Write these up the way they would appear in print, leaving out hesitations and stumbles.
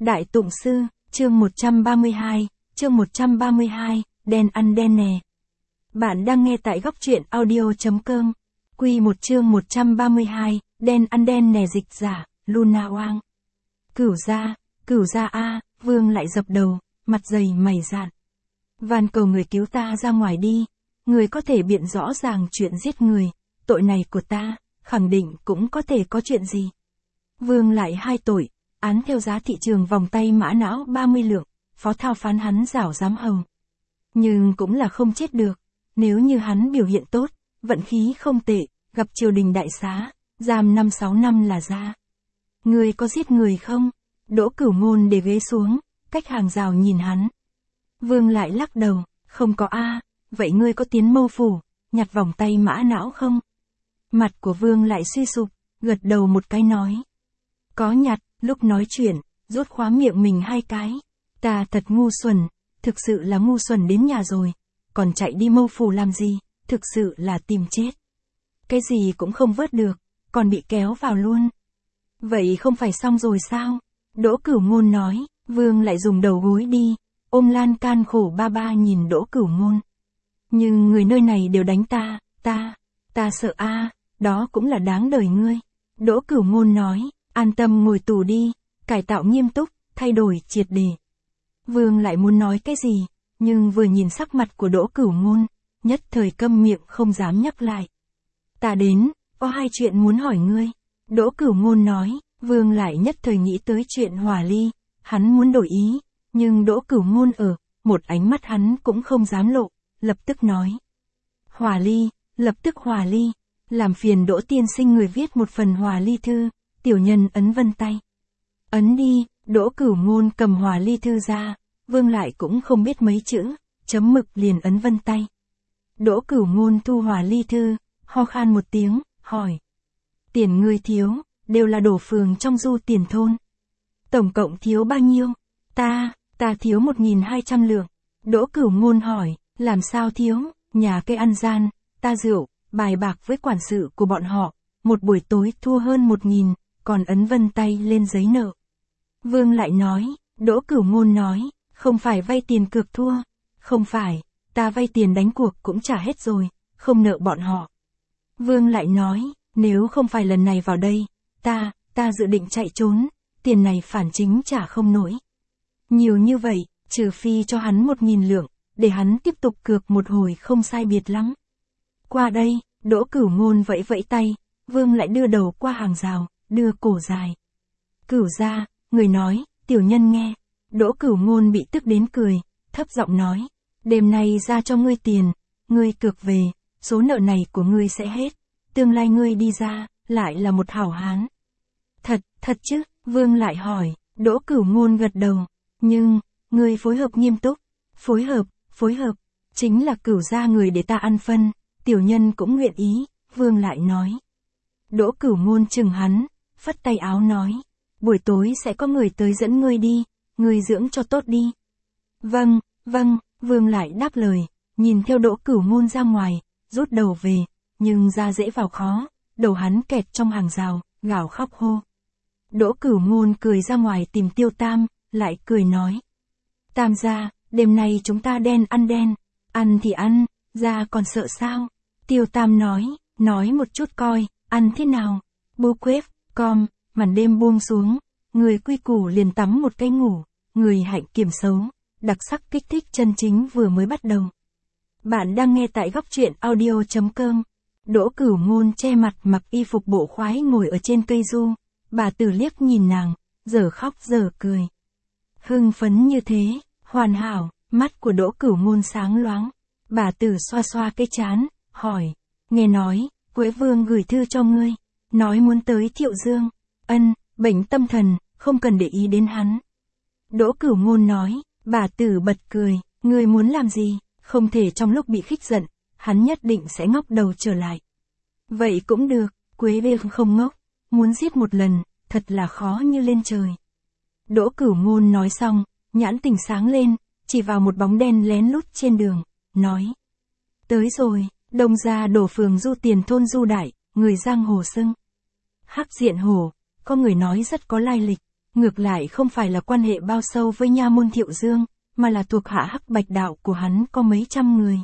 Đại Tụng Sư, chương 132, đen ăn đen nè. Bạn đang nghe tại góc truyện audio.com. Quy 1 chương 132, đen ăn đen nè, dịch giả, Luna Oang. Cửu gia a, Vương lại dập đầu, mặt dày mày dạn. Van cầu người cứu ta ra ngoài đi, người có thể biện rõ ràng chuyện giết người, tội này của ta, khẳng định cũng có thể có chuyện gì. Vương lại 2 tội, án theo giá thị trường vòng tay mã não 30 lượng, phó thao phán hắn giảo giám hầu. Nhưng cũng là không chết được, nếu như hắn biểu hiện tốt, vận khí không tệ, gặp triều đình đại xá, giam 5-6 năm là ra. Người có giết người không? Đỗ Cửu Ngôn để ghế xuống, cách hàng rào nhìn hắn. Vương lại lắc đầu, không có a. Vậy ngươi có tiến mâu phủ, nhặt vòng tay mã não không? Mặt của Vương lại suy sụp, gật đầu một cái nói. Có nhặt, lúc nói chuyện, rút khóa miệng mình 2 cái. Ta thật ngu xuẩn, thực sự là ngu xuẩn đến nhà rồi, còn chạy đi mâu phủ làm gì, thực sự là tìm chết. Cái gì cũng không vớt được, còn bị kéo vào luôn. Vậy không phải xong rồi sao? Đỗ Cửu Ngôn nói. Vương lại dùng đầu gối đi, ôm lan can khổ ba nhìn Đỗ Cửu Ngôn. Nhưng người nơi này đều đánh ta sợ a, đó cũng là đáng đời ngươi. Đỗ Cửu Ngôn nói, an tâm ngồi tù đi, cải tạo nghiêm túc, thay đổi triệt để. Vương lại muốn nói cái gì, nhưng vừa nhìn sắc mặt của Đỗ Cửu Ngôn, nhất thời câm miệng không dám nhắc lại. Ta đến, có 2 chuyện muốn hỏi ngươi. Đỗ Cửu Ngôn nói. Vương lại nhất thời nghĩ tới chuyện Hòa Ly, hắn muốn đổi ý, nhưng Đỗ Cửu Ngôn ở, một ánh mắt hắn cũng không dám lộ, lập tức nói. Hòa Ly, lập tức Hòa Ly, làm phiền Đỗ tiên sinh người viết một phần Hòa Ly thư, tiểu nhân ấn vân tay. Ấn đi, Đỗ Cửu Ngôn cầm Hòa Ly thư ra, Vương lại cũng không biết mấy chữ, chấm mực liền ấn vân tay. Đỗ Cửu Ngôn thu Hòa Ly thư, ho khan một tiếng, hỏi. Tiền ngươi thiếu, đều là đổ phường trong du tiền thôn. Tổng cộng thiếu bao nhiêu? Ta thiếu 1.200 lượng. Đỗ Cửu Ngôn hỏi, làm sao thiếu? Nhà cây ăn gian, ta rượu, bài bạc với quản sự của bọn họ, một buổi tối thua hơn 1.000, còn ấn vân tay lên giấy nợ. Vương lại nói, Đỗ Cửu Ngôn nói, không phải vay tiền cược thua, không phải, ta vay tiền đánh cuộc cũng trả hết rồi, không nợ bọn họ. Vương lại nói, nếu không phải lần này vào đây, ta dự định chạy trốn, tiền này phản chính trả không nổi. Nhiều như vậy, trừ phi cho hắn 1.000 lượng, để hắn tiếp tục cược một hồi không sai biệt lắm. Qua đây, Đỗ Cửu Ngôn vẫy vẫy tay, Vương lại đưa đầu qua hàng rào, đưa cổ dài. Cửu gia, người nói, tiểu nhân nghe. Đỗ Cửu Ngôn bị tức đến cười, thấp giọng nói, đêm nay ra cho ngươi tiền, ngươi cược về, số nợ này của ngươi sẽ hết, tương lai ngươi đi ra, lại là một hảo hán. Thật chứ? Vương lại hỏi. Đỗ Cửu Ngôn gật đầu. Nhưng, ngươi phối hợp nghiêm túc. Phối hợp, chính là Cửu gia người để ta ăn phân, tiểu nhân cũng nguyện ý, Vương lại nói. Đỗ Cửu Ngôn chừng hắn, phất tay áo nói, buổi tối sẽ có người tới dẫn ngươi đi, ngươi dưỡng cho tốt đi. Vâng, Vương lại đáp lời, nhìn theo Đỗ Cửu Ngôn ra ngoài, rút đầu về, nhưng ra dễ vào khó, đầu hắn kẹt trong hàng rào, gào khóc hô. Đỗ Cửu Ngôn cười ra ngoài tìm Tiêu Tam, lại cười nói. Tam gia, đêm nay chúng ta đen, ăn thì ăn, gia còn sợ sao? Tiêu Tam nói một chút coi, ăn thế nào? Bu quếp, com, màn đêm buông xuống, người quy củ liền tắm một cái ngủ, người hạnh kiểm xấu, đặc sắc kích thích chân chính vừa mới bắt đầu. Bạn đang nghe tại góc truyện audio.com. Đỗ Cửu Ngôn che mặt mặc y phục bộ khoái ngồi ở trên cây du. Bà Tử liếc nhìn nàng, giờ khóc giờ cười. Hưng phấn như thế, hoàn hảo, mắt của Đỗ Cửu Ngôn sáng loáng. Bà Tử xoa xoa cái trán, hỏi, nghe nói, Quế Vương gửi thư cho ngươi, nói muốn tới Thiệu Dương. Bệnh tâm thần, không cần để ý đến hắn. Đỗ Cửu Ngôn nói. Bà Tử bật cười, ngươi muốn làm gì? Không thể trong lúc bị khích giận, hắn nhất định sẽ ngóc đầu trở lại. Vậy cũng được, Quế Vương không ngốc. Muốn giết một lần, thật là khó như lên trời. Đỗ Cửu Ngôn nói xong, nhãn tình sáng lên, chỉ vào một bóng đen lén lút trên đường, nói. Tới rồi, Đông gia đổ phường du tiền thôn Du Đại, người giang hồ xưng. Hắc Diện Hổ, có người nói rất có lai lịch, Ngược lại không phải là quan hệ bao sâu với nha môn Thiệu Dương, mà là thuộc hạ Hắc Bạch đạo của hắn có mấy trăm người.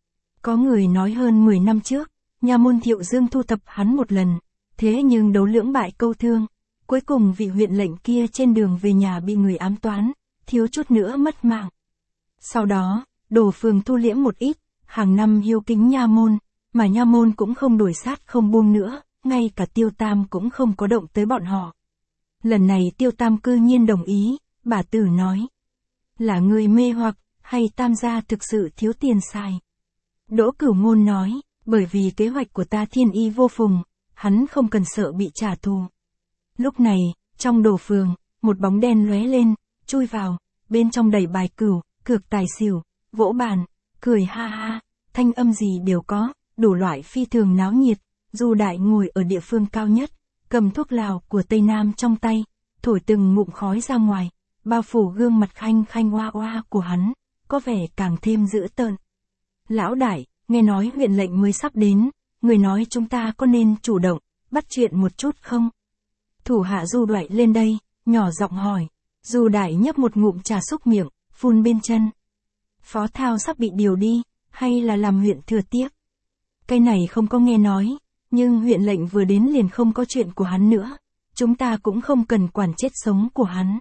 Có người nói hơn 10 năm trước, nha môn Thiệu Dương thu thập hắn một lần, thế nhưng đấu lưỡng bại câu thương, cuối cùng vị huyện lệnh kia trên đường về nhà bị người ám toán, thiếu chút nữa mất mạng. Sau đó, Đồ Phường thu liễm một ít, hàng năm hiếu kính nha môn, mà nha môn cũng không đuổi sát không buông nữa, ngay cả Tiêu Tam cũng không có động tới bọn họ. Lần này Tiêu Tam cư nhiên đồng ý, bà Tử nói. Là người mê hoặc, hay Tam gia thực sự thiếu tiền xài? Đỗ Cửu Ngôn nói, bởi vì kế hoạch của ta thiên y vô phùng, hắn không cần sợ bị trả thù. Lúc này, trong Đồ Phường, một bóng đen lóe lên, chui vào, bên trong đầy bài cửu, cược tài xỉu, vỗ bàn, cười ha ha, thanh âm gì đều có, đủ loại phi thường náo nhiệt. Du Đại ngồi ở địa phương cao nhất, cầm thuốc lào của Tây Nam trong tay, thổi từng ngụm khói ra ngoài, bao phủ gương mặt khanh khanh oa oa của hắn, có vẻ càng thêm dữ tợn. Lão Đại, nghe nói huyện lệnh mới sắp đến, người nói chúng ta có nên chủ động, bắt chuyện một chút không? Thủ hạ Du Đại lên đây, nhỏ giọng hỏi. Du Đại nhấp một ngụm trà xúc miệng, phun bên chân. Phó Thao sắp bị điều đi, hay là làm huyện thừa tiếp? Cái này không có nghe nói, nhưng huyện lệnh vừa đến liền không có chuyện của hắn nữa, chúng ta cũng không cần quản chết sống của hắn.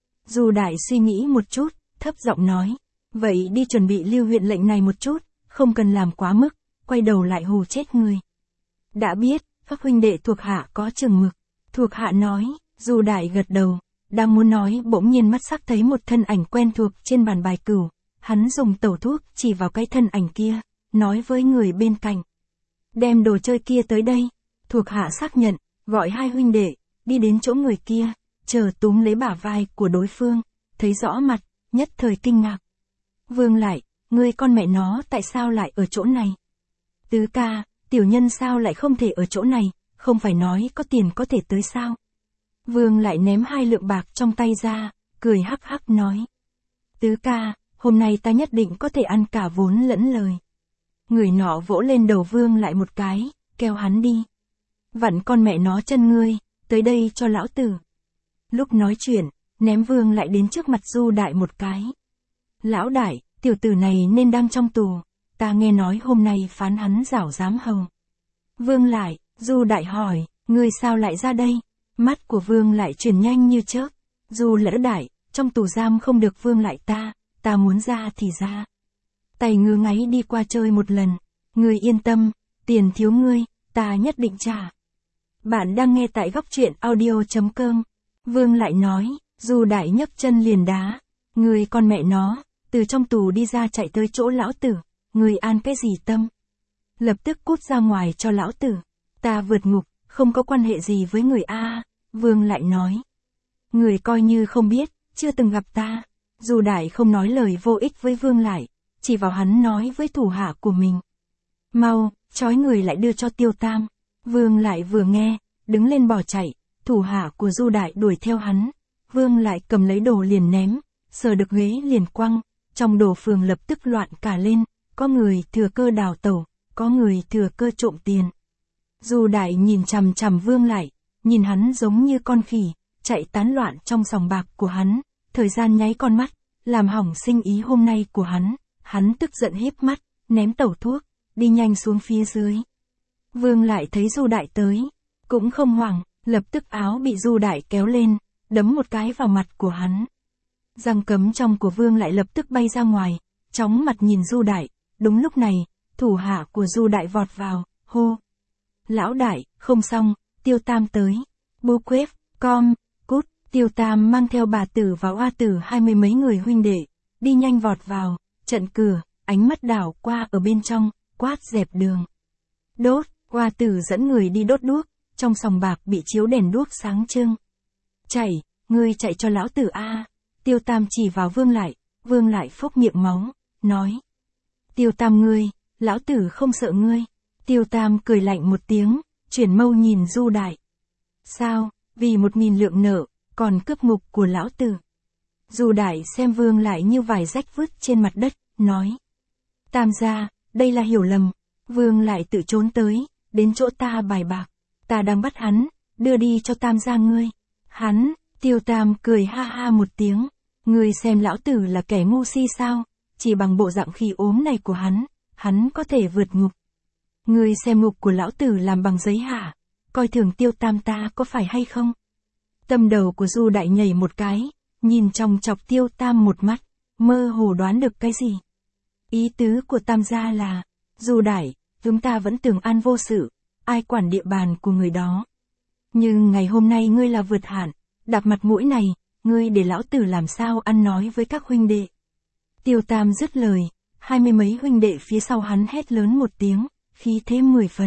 Du Đại suy nghĩ một chút, thấp giọng nói, vậy đi chuẩn bị lưu huyện lệnh này một chút, không cần làm quá mức, quay đầu lại hù chết người. Đã biết, các huynh đệ thuộc hạ có chừng mực. Thuộc hạ nói, Du Đại gật đầu, đang muốn nói bỗng nhiên mắt sắc thấy một thân ảnh quen thuộc trên bàn bài cửu, hắn dùng tẩu thuốc chỉ vào cái thân ảnh kia, nói với người bên cạnh. Đem đồ chơi kia tới đây, thuộc hạ xác nhận, gọi hai huynh đệ, đi đến chỗ người kia, chờ túm lấy bả vai của đối phương, thấy rõ mặt, nhất thời kinh ngạc. Vương lại, ngươi con mẹ nó tại sao lại ở chỗ này? Tứ ca, tiểu nhân sao lại không thể ở chỗ này, không phải nói có tiền có thể tới sao? Vương lại ném 2 lượng bạc trong tay ra, cười hắc hắc nói. Tứ ca, hôm nay ta nhất định có thể ăn cả vốn lẫn lời. Người nọ vỗ lên đầu Vương lại một cái, kéo hắn đi. Vặn con mẹ nó chân ngươi, tới đây cho lão tử. Lúc nói chuyện, ném Vương lại đến trước mặt Du Đại một cái. Lão Đại, tiểu tử này nên đang trong tù, ta nghe nói hôm nay phán hắn giảo giám hầu. Vương lại, Du Đại hỏi, ngươi sao lại ra đây? Mắt của Vương lại chuyển nhanh như chớp. Du Lỡ Đại, trong tù giam không được Vương lại ta muốn ra thì ra. Tay ngứa ngáy đi qua chơi một lần, ngươi yên tâm, tiền thiếu ngươi, ta nhất định trả. Bạn đang nghe tại góc truyện audio.com. Vương lại nói, Du Đại nhấc chân liền đá. Ngươi con mẹ nó, từ trong tù đi ra chạy tới chỗ lão tử, ngươi an cái gì tâm? Lập tức cút ra ngoài cho lão tử. Ta vượt ngục, không có quan hệ gì với người A. Vương lại nói. Người coi như không biết, chưa từng gặp ta. Du Đại không nói lời vô ích với Vương lại, chỉ vào hắn nói với thủ hạ của mình. Mau, trói người lại đưa cho Tiêu Tam. Vương lại vừa nghe, đứng lên bỏ chạy, thủ hạ của Du Đại đuổi theo hắn. Vương lại cầm lấy đồ liền ném, sờ được ghế liền quăng, trong Đồ Phường lập tức loạn cả lên, có người thừa cơ đào tẩu, có người thừa cơ trộm tiền. Du Đại nhìn chằm chằm Vương lại, nhìn hắn giống như con khỉ, chạy tán loạn trong sòng bạc của hắn, thời gian nháy con mắt, làm hỏng sinh ý hôm nay của hắn tức giận híp mắt, ném tẩu thuốc, đi nhanh xuống phía dưới. Vương lại thấy Du Đại tới, cũng không hoảng, lập tức áo bị Du Đại kéo lên, đấm một cái vào mặt của hắn. Răng cấm trong của Vương lại lập tức bay ra ngoài, chóng mặt nhìn Du Đại, đúng lúc này, thủ hạ của Du Đại vọt vào, hô. Lão Đại, không xong, Tiêu Tam tới. Bố quếp, cút, Tiêu Tam mang theo bà Tử và Oa Tử 20 mấy người huynh đệ, đi nhanh vọt vào, trận cửa, ánh mắt đảo qua ở bên trong, quát dẹp đường. Đốt, Oa Tử dẫn người đi đốt đuốc, trong sòng bạc bị chiếu đèn đuốc sáng trưng. Ngươi chạy cho lão tử A. Tiêu Tam chỉ vào Vương lại phốc miệng máu, nói. Tiêu Tam ngươi, lão tử không sợ ngươi. Tiêu Tam cười lạnh một tiếng, chuyển mâu nhìn Du Đại. Sao, vì 1.000 lượng nợ, còn cướp ngục của lão tử. Du Đại xem Vương lại như vải rách vứt trên mặt đất, nói. Tam gia, đây là hiểu lầm. Vương lại tự trốn tới, đến chỗ ta bài bạc. Ta đang bắt hắn, đưa đi cho Tam gia ngươi. Hắn, Tiêu Tam cười ha ha một tiếng. Ngươi xem lão tử là kẻ ngu si sao? Chỉ bằng bộ dạng khi ốm này của hắn có thể vượt ngục. Ngươi xem ngục của lão tử làm bằng giấy hả? Coi thường Tiêu Tam ta có phải hay không? Tâm đầu của Du Đại nhảy một cái, nhìn trong chọc Tiêu Tam một mắt, mơ hồ đoán được cái gì. Ý tứ của Tam gia là, Du Đại, chúng ta vẫn tưởng an vô sự, ai quản địa bàn của người đó. Nhưng ngày hôm nay ngươi là vượt hạn, đạp mặt mũi này, ngươi để lão tử làm sao ăn nói với các huynh đệ. Tiêu Tam dứt lời, 20 mấy huynh đệ phía sau hắn hét lớn một tiếng, khí thế 10 phần.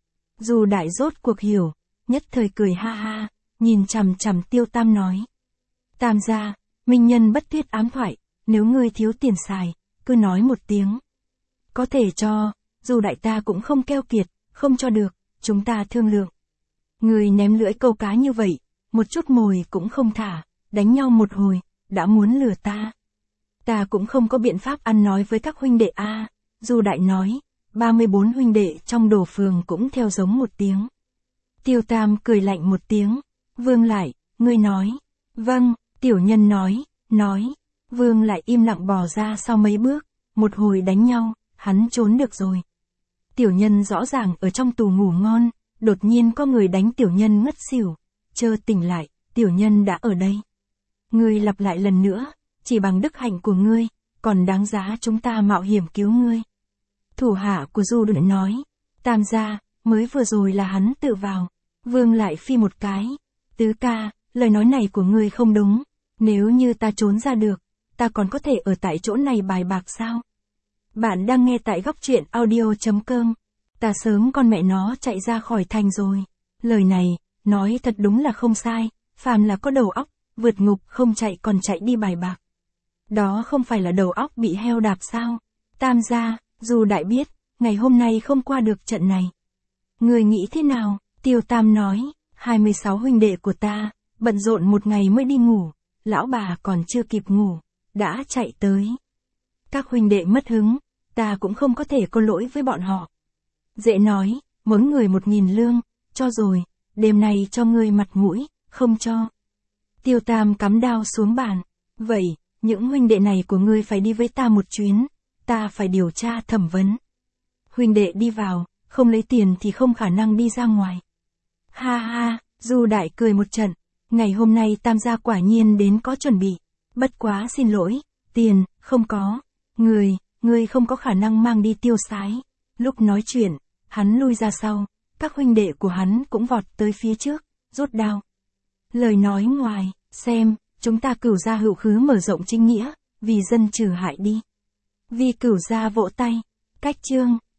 Du Đại rốt cuộc hiểu, nhất thời cười ha ha, nhìn chằm chằm Tiêu Tam nói. Tam gia, minh nhân bất thuyết ám thoại, nếu ngươi thiếu tiền xài, cứ nói một tiếng. Có thể cho, dù đại ta cũng không keo kiệt, không cho được, chúng ta thương lượng. Ngươi ném lưỡi câu cá như vậy, một chút mồi cũng không thả, đánh nhau một hồi, đã muốn lừa ta. Ta cũng không có biện pháp ăn nói với các huynh đệ a. Du Đại nói, 34 huynh đệ trong Đồ Phường cũng theo giống một tiếng. Tiêu Tam cười lạnh một tiếng, Vương Lại, ngươi nói. Vâng, tiểu nhân nói. Vương Lại im lặng bò ra sau mấy bước, một hồi đánh nhau, hắn trốn được rồi. Tiểu nhân rõ ràng ở trong tù ngủ ngon, đột nhiên có người đánh tiểu nhân ngất xỉu, chợt tỉnh lại, tiểu nhân đã ở đây. Ngươi lặp lại lần nữa, chỉ bằng đức hạnh của ngươi, còn đáng giá chúng ta mạo hiểm cứu ngươi. Thủ hạ của Du Đại nói, Tam gia, mới vừa rồi là hắn tự vào. Vương Lại phi một cái, tứ ca, lời nói này của ngươi không đúng, nếu như ta trốn ra được, ta còn có thể ở tại chỗ này bài bạc sao? Bạn đang nghe tại góc truyện audio.com. Ta sớm con mẹ nó chạy ra khỏi thành rồi. Lời này, nói thật đúng là không sai, phàm là có đầu óc, vượt ngục không chạy còn chạy đi bài bạc. Đó không phải là đầu óc bị heo đạp sao? Tam gia, Du Đại biết, ngày hôm nay không qua được trận này. Người nghĩ thế nào? Tiêu Tam nói, 26 huynh đệ của ta, bận rộn một ngày mới đi ngủ, lão bà còn chưa kịp ngủ, đã chạy tới. Các huynh đệ mất hứng, ta cũng không có thể có lỗi với bọn họ. Dễ nói, mỗi người 1000 lương, cho rồi, đêm nay cho ngươi mặt mũi, không cho. Tiêu Tam cắm đao xuống bàn, vậy, những huynh đệ này của ngươi phải đi với ta một chuyến, ta phải điều tra thẩm vấn. Huynh đệ đi vào, không lấy tiền thì không khả năng đi ra ngoài. Ha ha, Du Đại cười một trận, ngày hôm nay Tam gia quả nhiên đến có chuẩn bị, bất quá xin lỗi, tiền, không có, ngươi không có khả năng mang đi tiêu xái. Lúc nói chuyện, hắn lui ra sau, các huynh đệ của hắn cũng vọt tới phía trước, rút đao. Lời nói ngoài, xem, chúng ta Cửu gia hữu khứ mở rộng chính nghĩa, vì dân trừ hại đi. Vì Cửu gia vỗ tay, cách chương,